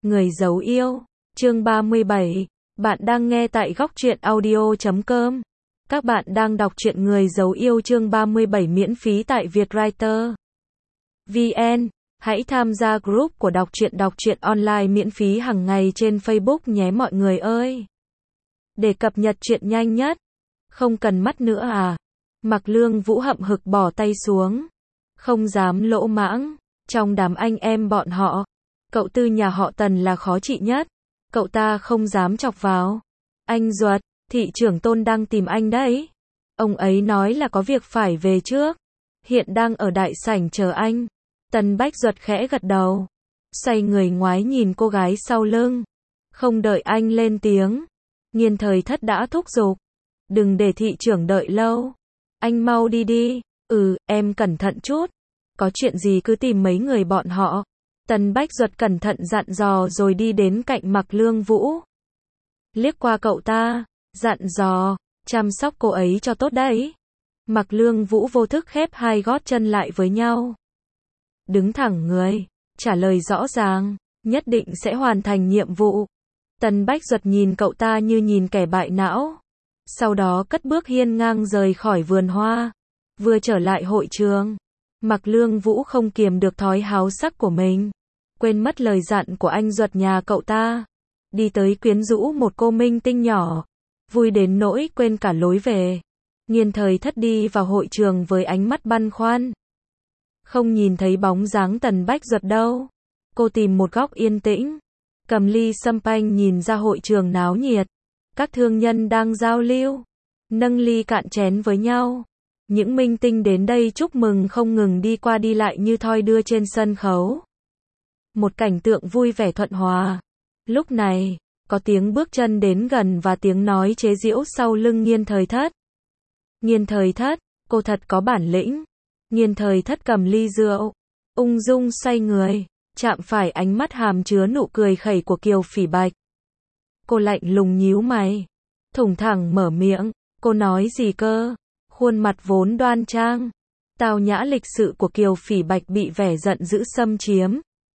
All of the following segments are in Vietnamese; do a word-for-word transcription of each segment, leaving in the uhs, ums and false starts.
Người giấu yêu, chương ba mươi bảy. Bạn đang nghe tại góc truyện audio chấm com. Các bạn đang đọc truyện Người giấu yêu chương ba mươi bảy miễn phí tại Vietwriter vê en. Hãy tham gia group của đọc truyện đọc truyện online miễn phí hàng ngày trên Facebook nhé mọi người ơi. Để cập nhật truyện nhanh nhất. Không cần mắt nữa à? Mạc Lương Vũ hậm hực bỏ tay xuống. Không dám lỗ mãng. Trong đám anh em bọn họ, cậu Tư nhà họ Tần là khó trị nhất. Cậu ta không dám chọc vào. Anh Duật, thị trưởng Tôn đang tìm anh đấy. Ông ấy nói là có việc phải về trước. Hiện đang ở đại sảnh chờ anh. Tần Bách Duật khẽ gật đầu. Xoay người ngoái nhìn cô gái sau lưng. Không đợi anh lên tiếng. Nghiên Thời Thất đã thúc giục. Đừng để thị trưởng đợi lâu. Anh mau đi đi. Ừ, em cẩn thận chút. Có chuyện gì cứ tìm mấy người bọn họ. Tần Bách Duật cẩn thận dặn dò rồi đi đến cạnh Mạc Lương Vũ. Liếc qua cậu ta, dặn dò, chăm sóc cô ấy cho tốt đấy. Mạc Lương Vũ vô thức khép hai gót chân lại với nhau. Đứng thẳng người, trả lời rõ ràng, nhất định sẽ hoàn thành nhiệm vụ. Tần Bách Duật nhìn cậu ta như nhìn kẻ bại não. Sau đó cất bước hiên ngang rời khỏi vườn hoa. Vừa trở lại hội trường, Mạc Lương Vũ không kiềm được thói háo sắc của mình. Quên mất lời dặn của anh Duật nhà cậu ta. Đi tới quyến rũ một cô minh tinh nhỏ. Vui đến nỗi quên cả lối về. Nghiên Thời Thất đi vào hội trường với ánh mắt băn khoăn. Không nhìn thấy bóng dáng Tần Bách Duật đâu. Cô tìm một góc yên tĩnh. Cầm ly champagne nhìn ra hội trường náo nhiệt. Các thương nhân đang giao lưu. Nâng ly cạn chén với nhau. Những minh tinh đến đây chúc mừng không ngừng đi qua đi lại như thoi đưa trên sân khấu. Một cảnh tượng vui vẻ thuận hòa. Lúc này, có tiếng bước chân đến gần và tiếng nói chế giễu sau lưng Nghiên Thời Thất. Nghiên Thời Thất, cô thật có bản lĩnh. Nghiên Thời Thất cầm ly rượu, ung dung xoay người, chạm phải ánh mắt hàm chứa nụ cười khẩy của Kiều Phỉ Bạch. Cô lạnh lùng nhíu mày, thủng thẳng mở miệng, cô nói gì cơ? Khuôn mặt vốn đoan trang, tao nhã lịch sự của Kiều Phỉ Bạch bị vẻ giận dữ xâm chiếm.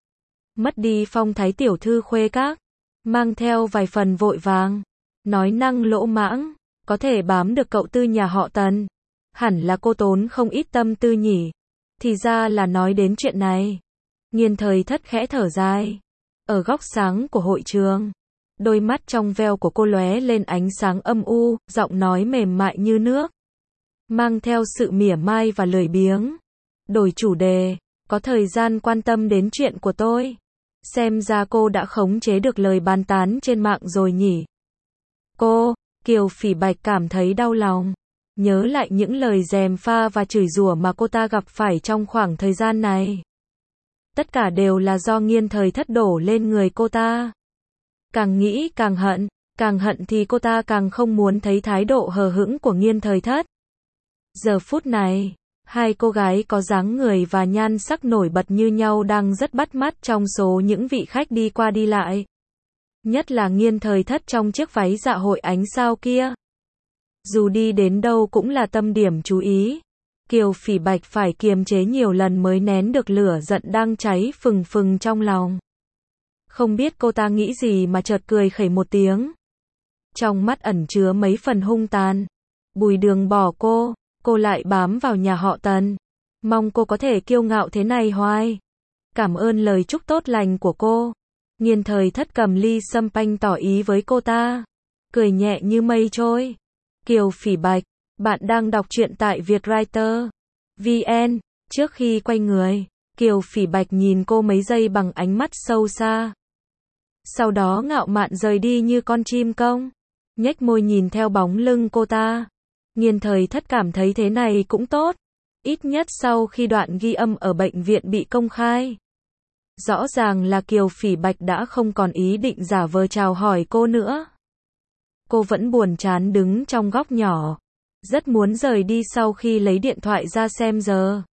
Mất đi phong thái tiểu thư khuê các, mang theo vài phần vội vàng, nói năng lỗ mãng, có thể bám được cậu Tư nhà họ Tần. Hẳn là cô tốn không ít tâm tư nhỉ. Thì ra là nói đến chuyện này. Nghiên Thời Thất khẽ thở dài. Ở góc sáng của hội trường, đôi mắt trong veo của cô lóe lên ánh sáng âm u, giọng nói mềm mại như nước, mang theo sự mỉa mai và lười biếng. Đổi chủ đề, có thời gian quan tâm đến chuyện của tôi. Xem ra cô đã khống chế được lời bàn tán trên mạng rồi nhỉ. Cô, Kiều Phỉ Bạch cảm thấy đau lòng. Nhớ lại những lời gièm pha và chửi rủa mà cô ta gặp phải trong khoảng thời gian này. Tất cả đều là do Nghiên Thời Thất đổ lên người cô ta. Càng nghĩ càng hận, càng hận thì cô ta càng không muốn thấy thái độ hờ hững của Nghiên Thời Thất. Giờ phút này, hai cô gái có dáng người và nhan sắc nổi bật như nhau đang rất bắt mắt trong số những vị khách đi qua đi lại. Nhất là Nghiên Thời Thất trong chiếc váy dạ hội ánh sao kia. Dù đi đến đâu cũng là tâm điểm chú ý. Kiều Phỉ Bạch phải kiềm chế nhiều lần mới nén được lửa giận đang cháy phừng phừng trong lòng. Không biết cô ta nghĩ gì mà chợt cười khẩy một tiếng. Trong mắt ẩn chứa mấy phần hung tàn. Bùi Đường bỏ cô, cô lại bám vào nhà họ Tần. Mong cô có thể kiêu ngạo thế này hoài. Cảm ơn lời chúc tốt lành của cô. Nghiên Thời Thất cầm ly champagne tỏ ý với cô ta. Cười nhẹ như mây trôi. Kiều Phỉ Bạch, bạn đang đọc truyện tại Vietwriter vê en. Trước khi quay người, Kiều Phỉ Bạch nhìn cô mấy giây bằng ánh mắt sâu xa. Sau đó ngạo mạn rời đi như con chim công. Nhếch môi nhìn theo bóng lưng cô ta. Nghiên Thời Thất cảm thấy thế này cũng tốt. Ít nhất sau khi đoạn ghi âm ở bệnh viện bị công khai. Rõ ràng là Kiều Phỉ Bạch đã không còn ý định giả vờ chào hỏi cô nữa. Cô vẫn buồn chán đứng trong góc nhỏ. Rất muốn rời đi sau khi lấy điện thoại ra xem giờ.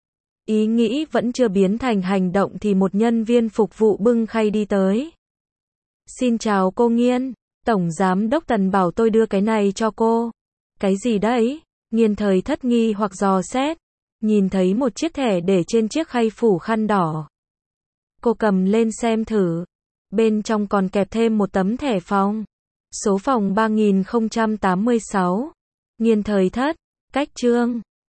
Ý nghĩ vẫn chưa biến thành hành động thì một nhân viên phục vụ bưng khay đi tới. Xin chào cô Nghiên, Tổng Giám đốc Tần bảo tôi đưa cái này cho cô. Cái gì đấy? Nghiên Thời Thất nghi hoặc dò xét. Nhìn thấy một chiếc thẻ để trên chiếc khay phủ khăn đỏ. Cô cầm lên xem thử. Bên trong còn kèm thêm một tấm thẻ phòng. Số phòng ba nghìn không trăm tám mươi sáu. Nghiên thời thất. Cách chương